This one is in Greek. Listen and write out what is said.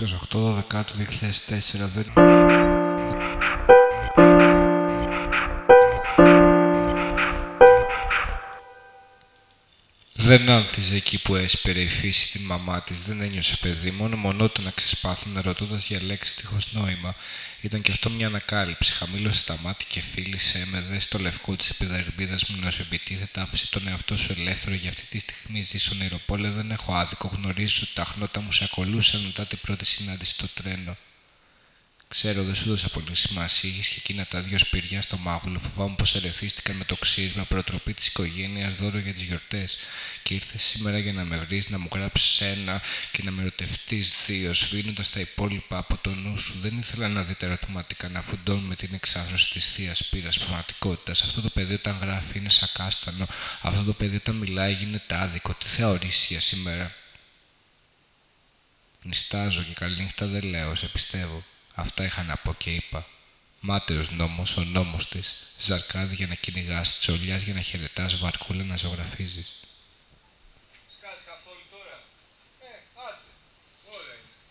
28/12/2004 δεν... Δεν άνθιζε εκεί που έσπερε η φύση την μαμά της, δεν ένιωσε παιδί, μόνο μονότονα ξεσπάθουνε ρωτώντας για λέξεις δίχως νόημα. Ήταν κι αυτό μια ανακάλυψη. Χαμήλωσε τα μάτια και φίλησε με δε στο λευκό της επιδερμίδας μου να σου επιτίθεται. Άφησε τον εαυτό σου ελεύθερο για αυτή τη στιγμή. Ζεις ονειροπόλε, δεν έχω άδικο. Γνωρίζεις ότι τα χνότα μου σε ακολούσαν μετά την πρώτη συνάντηση στο τρένο. Ξέρω, δεν σου δώσα πολύ σημασία. Είχες και εκείνα τα δυο σπηριά στο μάγουλο. Φοβάμαι πως ερεθίστηκαν με το ξύρισμα, προτροπή της οικογένειας, δώρο για τις γιορτές. Και ήρθες σήμερα για να με βρεις, να μου γράψεις ένα και να με ερωτευτείς δύο, σβήνοντας τα υπόλοιπα από το νου σου. Δεν ήθελα να δείτε ερωτηματικά να φουντώνουν με την εξάθρωση της θείας πείρας πραγματικότητας. Αυτό το παιδί όταν γράφει είναι σακάστανο. Αυτό το παιδί όταν μιλάει γίνεται άδικο. Τι θα ορίσει για σήμερα? Νιστάζω και καληνύχτα δεν λέω, σε πιστεύω. Αυτά είχα να πω και είπα. Μάταιος νόμος, ο νόμος της. Ζαρκάδι για να κυνηγάς, τσολιάς για να χαιρετάς, βαρκούλα να ζωγραφίζεις. Σκάς καθόλου τώρα? Άντε, ώρα είναι.